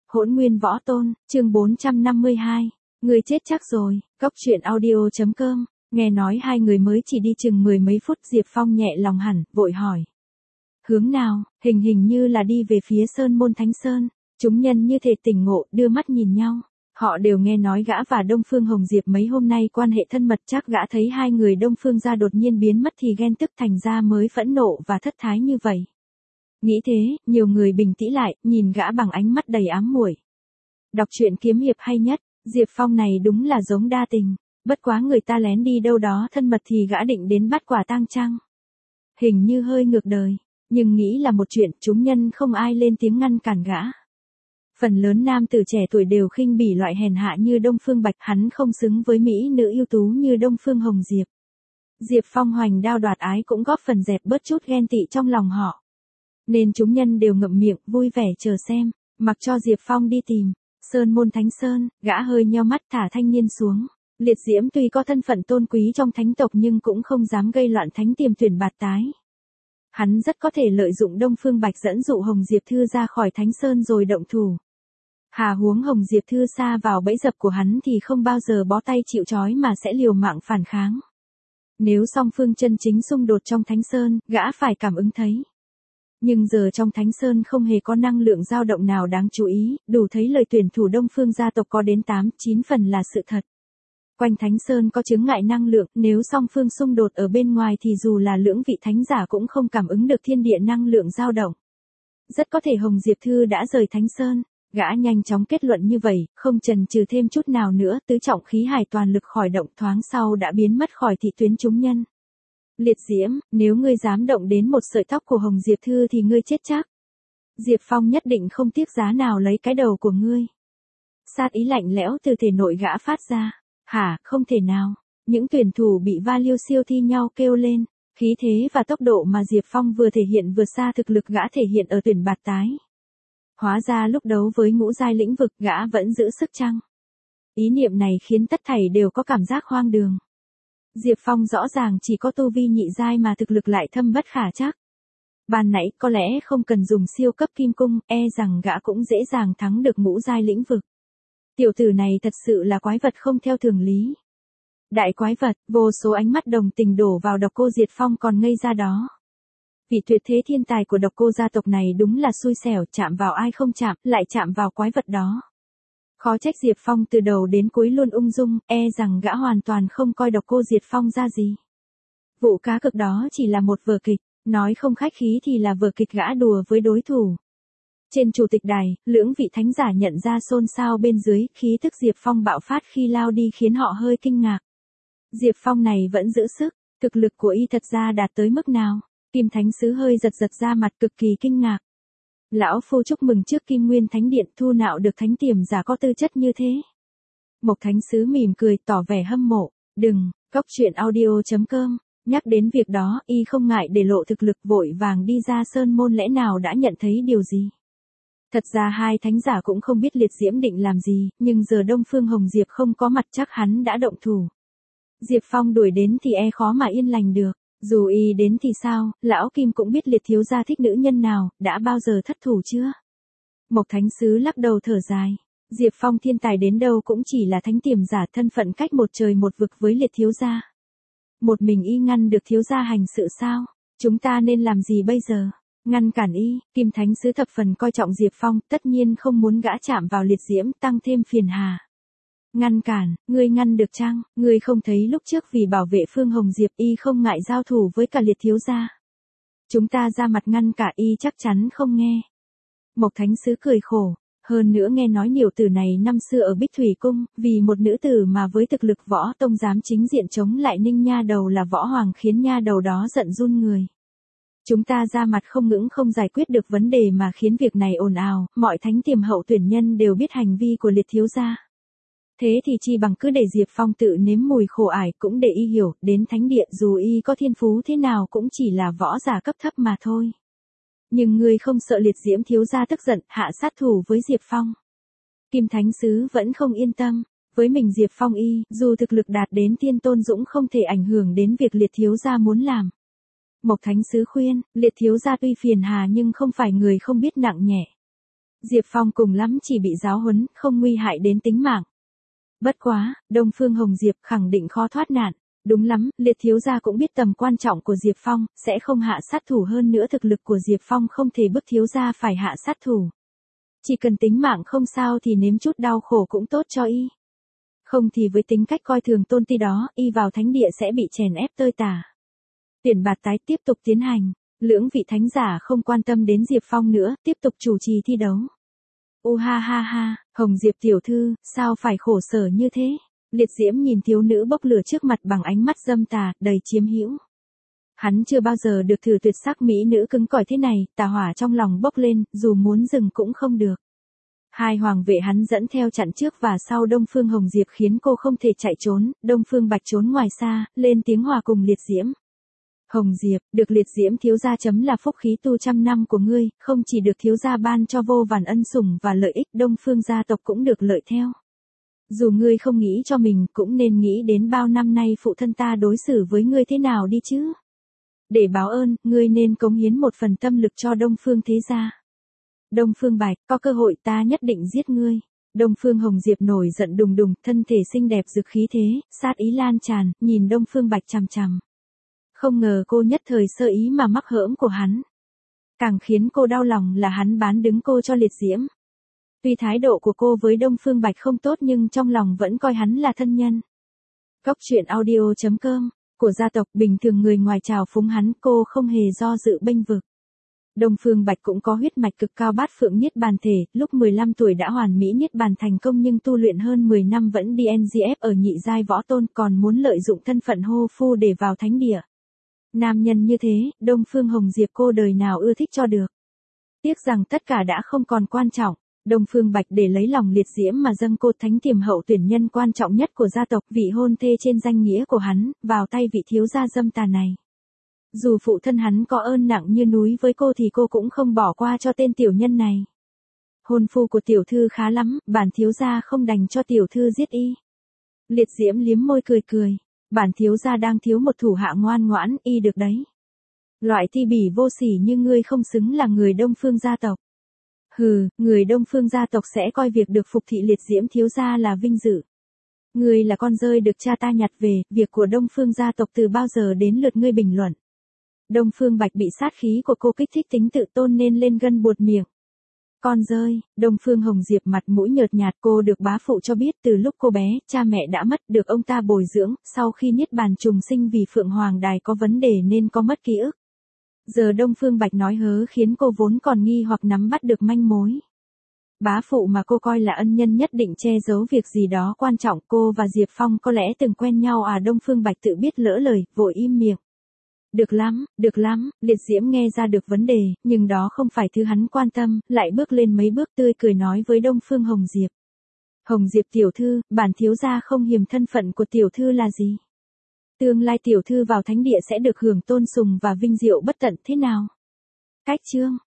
Hỗn Nguyên Võ Tôn, chương 452. Người chết chắc rồi, Cốc Truyện Audio.com. Nghe nói hai người mới chỉ đi chừng mười mấy phút, Diệp Phong nhẹ lòng hẳn, vội hỏi. Hướng nào? Hình như là đi về phía Sơn Môn Thánh Sơn. Chúng nhân như thể tỉnh ngộ, đưa mắt nhìn nhau. Họ đều nghe nói gã và Đông Phương Hồng Diệp mấy hôm nay quan hệ thân mật, chắc gã thấy hai người Đông Phương gia đột nhiên biến mất thì ghen tức, thành ra mới phẫn nộ và thất thái như vậy. Nghĩ thế, nhiều người bình tĩnh lại, nhìn gã bằng ánh mắt đầy ám muội. Đọc truyện kiếm hiệp hay nhất, Diệp Phong này đúng là giống đa tình, bất quá người ta lén đi đâu đó thân mật thì gã định đến bắt quả tang chăng? Hình như hơi ngược đời, nhưng nghĩ là một chuyện, chúng nhân không ai lên tiếng ngăn cản gã. Phần lớn nam tử trẻ tuổi đều khinh bỉ loại hèn hạ như Đông Phương Bạch, hắn không xứng với mỹ nữ ưu tú như Đông Phương Hồng Diệp. Diệp Phong hoành đao đoạt ái cũng góp phần dẹp bớt chút ghen tị trong lòng họ. Nên chúng nhân đều ngậm miệng, vui vẻ chờ xem, mặc cho Diệp Phong đi tìm Sơn Môn Thánh Sơn. Gã hơi nheo mắt, thả thanh niên xuống. Liệt Diễm tuy có thân phận tôn quý trong thánh tộc nhưng cũng không dám gây loạn thánh tiềm tuyển bạt tái. Hắn rất có thể lợi dụng Đông Phương Bạch dẫn dụ Hồng Diệp Thư ra khỏi Thánh Sơn rồi động thủ. Hà huống Hồng Diệp Thư sa vào bẫy dập của hắn thì không bao giờ bó tay chịu trói mà sẽ liều mạng phản kháng. Nếu song phương chân chính xung đột trong Thánh Sơn, gã phải cảm ứng thấy. Nhưng giờ trong Thánh Sơn không hề có năng lượng dao động nào đáng chú ý, đủ thấy lời tuyển thủ Đông Phương gia tộc có đến 8-9 phần là sự thật. Quanh Thánh Sơn có chướng ngại năng lượng, nếu song phương xung đột ở bên ngoài thì dù là lưỡng vị thánh giả cũng không cảm ứng được thiên địa năng lượng dao động. Rất có thể Hồng Diệp Thư đã rời Thánh Sơn. Gã nhanh chóng kết luận như vậy, không chần chừ thêm chút nào nữa, tứ trọng khí hải toàn lực khỏi động, thoáng sau đã biến mất khỏi thị tuyến chúng nhân. Liệt Diễm, nếu ngươi dám động đến một sợi tóc của Hồng Diệp Thư thì ngươi chết chắc. Diệp Phong nhất định không tiếc giá nào lấy cái đầu của ngươi. Sát ý lạnh lẽo từ thể nội gã phát ra. Hả, không thể nào. Những tuyển thủ bị va liêu siêu thi nhau kêu lên. Khí thế và tốc độ mà Diệp Phong vừa thể hiện vượt xa thực lực gã thể hiện ở tuyển bạt tái. Hóa ra lúc đấu với ngũ giai lĩnh vực gã vẫn giữ sức chăng? Ý niệm này khiến tất thảy đều có cảm giác hoang đường. Diệp Phong rõ ràng chỉ có tu vi nhị giai mà thực lực lại thâm bất khả trắc. Ban nãy có lẽ không cần dùng siêu cấp kim cung, e rằng gã cũng dễ dàng thắng được ngũ giai lĩnh vực. Tiểu tử này thật sự là quái vật không theo thường lý. Đại quái vật, vô số ánh mắt đồng tình đổ vào Độc Cô Diệp Phong còn ngây ra đó. Vị tuyệt thế thiên tài của Độc Cô gia tộc này đúng là xui xẻo, chạm vào ai không chạm, lại chạm vào quái vật đó. Khó trách Diệp Phong từ đầu đến cuối luôn ung dung, e rằng gã hoàn toàn không coi Độc Cô Diệp Phong ra gì. Vụ cá cược đó chỉ là một vở kịch, nói không khách khí thì là vở kịch gã đùa với đối thủ. Trên chủ tịch đài, lưỡng vị thánh giả nhận ra xôn xao bên dưới, khí tức Diệp Phong bạo phát khi lao đi khiến họ hơi kinh ngạc. Diệp Phong này vẫn giữ sức, thực lực của y thật ra đạt tới mức nào? Kim Thánh Sứ hơi giật ra mặt cực kỳ kinh ngạc. Lão phu chúc mừng trước Kim Nguyên Thánh Điện thu nạo được thánh tiềm giả có tư chất như thế. Mộc Thánh Sứ mỉm cười tỏ vẻ hâm mộ. Đừng, Cốc Truyện Audio.com. Nhắc đến việc đó, y không ngại để lộ thực lực, vội vàng đi ra sơn môn, lẽ nào đã nhận thấy điều gì. Thật ra hai thánh giả cũng không biết Liệt Diễm định làm gì, nhưng giờ Đông Phương Hồng Diệp không có mặt chắc hắn đã động thủ. Diệp Phong đuổi đến thì e khó mà yên lành được. Dù y đến thì sao, lão Kim cũng biết Liệt thiếu gia thích nữ nhân nào, đã bao giờ thất thủ chưa? Mộc Thánh Sứ lắc đầu thở dài. Diệp Phong thiên tài đến đâu cũng chỉ là thánh tiềm giả, thân phận cách một trời một vực với Liệt thiếu gia. Một mình y ngăn được thiếu gia hành sự sao? Chúng ta nên làm gì bây giờ? Ngăn cản y. Kim Thánh Sứ thập phần coi trọng Diệp Phong, tất nhiên không muốn gã chạm vào Liệt Diễm, tăng thêm phiền hà. Ngăn cản, ngươi ngăn được chăng? Ngươi không thấy lúc trước vì bảo vệ Phương Hồng Diệp y không ngại giao thủ với cả Liệt thiếu gia. Chúng ta ra mặt ngăn cả y chắc chắn không nghe. Mộc Thánh Sứ cười khổ. Hơn nữa nghe nói tiểu tử này năm xưa ở Bích Thủy Cung, vì một nữ tử mà với thực lực võ tông dám chính diện chống lại Ninh nha đầu là võ hoàng, khiến nha đầu đó giận run người. Chúng ta ra mặt không những không giải quyết được vấn đề mà khiến việc này ồn ào, mọi thánh tiềm hậu tuyển nhân đều biết hành vi của Liệt thiếu gia. Thế thì chi bằng cứ để Diệp Phong tự nếm mùi khổ ải, cũng để y hiểu, đến thánh địa dù y có thiên phú thế nào cũng chỉ là võ giả cấp thấp mà thôi. Nhưng ngươi không sợ Liệt Diễm thiếu gia tức giận, hạ sát thủ với Diệp Phong. Kim Thánh Sứ vẫn không yên tâm, với mình Diệp Phong y, dù thực lực đạt đến tiên tôn dũng không thể ảnh hưởng đến việc Liệt thiếu gia muốn làm. Mộc Thánh Sứ khuyên, Liệt thiếu gia tuy phiền hà nhưng không phải người không biết nặng nhẹ. Diệp Phong cùng lắm chỉ bị giáo huấn, không nguy hại đến tính mạng. Bất quá, Đông Phương Hồng Diệp khẳng định khó thoát nạn. Đúng lắm, Liệt thiếu gia cũng biết tầm quan trọng của Diệp Phong, sẽ không hạ sát thủ, hơn nữa thực lực của Diệp Phong không thể bức thiếu gia phải hạ sát thủ. Chỉ cần tính mạng không sao thì nếm chút đau khổ cũng tốt cho y. Không thì với tính cách coi thường tôn ti đó, y vào thánh địa sẽ bị chèn ép tơi tả. Tuyển bạt tái tiếp tục tiến hành, lưỡng vị thánh giả không quan tâm đến Diệp Phong nữa, tiếp tục chủ trì thi đấu. Ha ha ha, Hồng Diệp tiểu thư, sao phải khổ sở như thế? Liệt Diễm nhìn thiếu nữ bốc lửa trước mặt bằng ánh mắt dâm tà, đầy chiếm hữu. Hắn chưa bao giờ được thử tuyệt sắc mỹ nữ cứng cỏi thế này, tà hỏa trong lòng bốc lên, dù muốn dừng cũng không được. Hai hoàng vệ hắn dẫn theo chặn trước và sau Đông Phương Hồng Diệp khiến cô không thể chạy trốn, Đông Phương Bạch trốn ngoài xa, lên tiếng hòa cùng Liệt Diễm. Hồng Diệp, được Liệt Diễm thiếu gia chấm là phúc khí tu trăm năm của ngươi, không chỉ được thiếu gia ban cho vô vàn ân sủng và lợi ích, Đông Phương gia tộc cũng được lợi theo. Dù ngươi không nghĩ cho mình, cũng nên nghĩ đến bao năm nay phụ thân ta đối xử với ngươi thế nào đi chứ. Để báo ơn, ngươi nên cống hiến một phần tâm lực cho Đông Phương thế gia. Đông Phương Bạch, có cơ hội ta nhất định giết ngươi. Đông Phương Hồng Diệp nổi giận đùng đùng, thân thể xinh đẹp rực khí thế, sát ý lan tràn, nhìn Đông Phương Bạch chằm chằm. Không ngờ cô nhất thời sơ ý mà mắc hỡm của hắn. Càng khiến cô đau lòng là hắn bán đứng cô cho Liệt Diễm. Tuy thái độ của cô với Đông Phương Bạch không tốt nhưng trong lòng vẫn coi hắn là thân nhân. Góc truyện audio.com, của gia tộc bình thường người ngoài trào phúng hắn, cô không hề do dự bênh vực. Đông Phương Bạch cũng có huyết mạch cực cao bát phượng niết bàn thể, lúc 15 tuổi đã hoàn mỹ niết bàn thành công nhưng tu luyện hơn 10 năm vẫn đi NGF ở nhị giai võ tôn, còn muốn lợi dụng thân phận hô phu để vào thánh địa. Nam nhân như thế, Đông Phương Hồng Diệp cô đời nào ưa thích cho được. Tiếc rằng tất cả đã không còn quan trọng. Đông Phương Bạch để lấy lòng Liệt Diễm mà dâng cô thánh tiềm hậu tuyển nhân quan trọng nhất của gia tộc, vị hôn thê trên danh nghĩa của hắn, vào tay vị thiếu gia dâm tà này. Dù phụ thân hắn có ơn nặng như núi với cô thì cô cũng không bỏ qua cho tên tiểu nhân này. Hôn phu của tiểu thư khá lắm, bản thiếu gia không đành cho tiểu thư giết y. Liệt Diễm liếm môi cười cười, bản thiếu gia đang thiếu một thủ hạ ngoan ngoãn, y được đấy. Loại ti bỉ vô sỉ như ngươi không xứng là người Đông Phương gia tộc. Hừ, người Đông Phương gia tộc sẽ coi việc được phục thị Liệt Diễm thiếu gia là vinh dự. Ngươi là con rơi được cha ta nhặt về, việc của Đông Phương gia tộc từ bao giờ đến lượt ngươi bình luận. Đông Phương Bạch bị sát khí của cô kích thích tính tự tôn nên lên gân buột miệng. Con rơi, Đông Phương Hồng Diệp mặt mũi nhợt nhạt, cô được bá phụ cho biết từ lúc cô bé, cha mẹ đã mất, được ông ta bồi dưỡng, sau khi niết bàn trùng sinh vì Phượng Hoàng Đài có vấn đề nên có mất ký ức. Giờ Đông Phương Bạch nói hớ khiến cô vốn còn nghi hoặc nắm bắt được manh mối. Bá phụ mà cô coi là ân nhân nhất định che giấu việc gì đó quan trọng, cô và Diệp Phong có lẽ từng quen nhau à? Đông Phương Bạch tự biết lỡ lời, vội im miệng. Được lắm, Liệt Diễm nghe ra được vấn đề, nhưng đó không phải thứ hắn quan tâm, lại bước lên mấy bước tươi cười nói với Đông Phương Hồng Diệp. Hồng Diệp tiểu thư, bản thiếu gia không hiềm thân phận của tiểu thư là gì? Tương lai tiểu thư vào thánh địa sẽ được hưởng tôn sùng và vinh diệu bất tận thế nào? Cách chương